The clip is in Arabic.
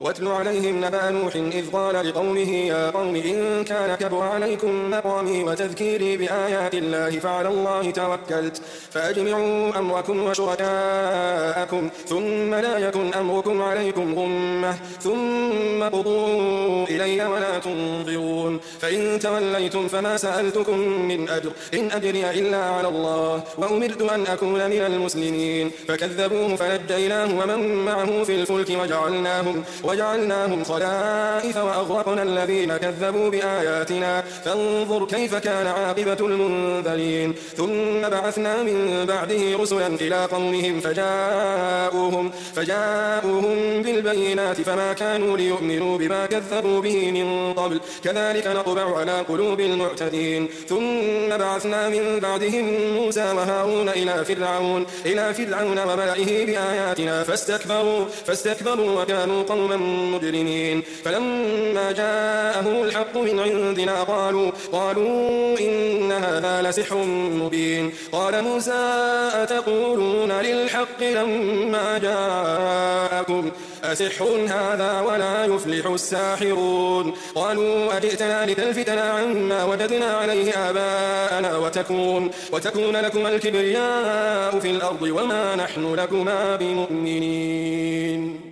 واتل عليهم نبأ نوح إذ قال لقومه يا قوم إن كان كبر عليكم مقامي وتذكيري بآيات الله فعلى الله توكلت فأجمعوا أمركم وشركاءكم ثم لا يكن أمركم عليكم غمة ثم قضوا إلي ولا تنظرون فإن توليتم فما سألتكم من أجر إن أجري إلا على الله وأمرت أن أكون من المسلمين فكذبوه فنجيناه ومن معه في الفلك وجعلناهم خلائف وأغرقنا الذين كذبوا بآياتنا فانظر كيف كان عاقبة المنذرين ثم بعثنا من بعده رسلا إلى قومهم فجاءوهم بالبينات فما كانوا ليؤمنوا بما كذبوا به من قبل كذلك نطبع على قلوب المعتدين ثم بعثنا من بعدهم موسى وهارون إلى فرعون وملئه بآياتنا فاستكبروا وكانوا قوما مجرمين فلما جاءهم الحق من عندنا قالوا إن هذا لسحر مبين قال موسى أتقولون للحق لما جاءكم أسحر هذا ولا يفلح الساحرون قالوا أجئتنا لتلفتنا عما وجدنا عليه آباءنا وتكون لكما الكبرياء في الأرض وما نحن لكما بمؤمنين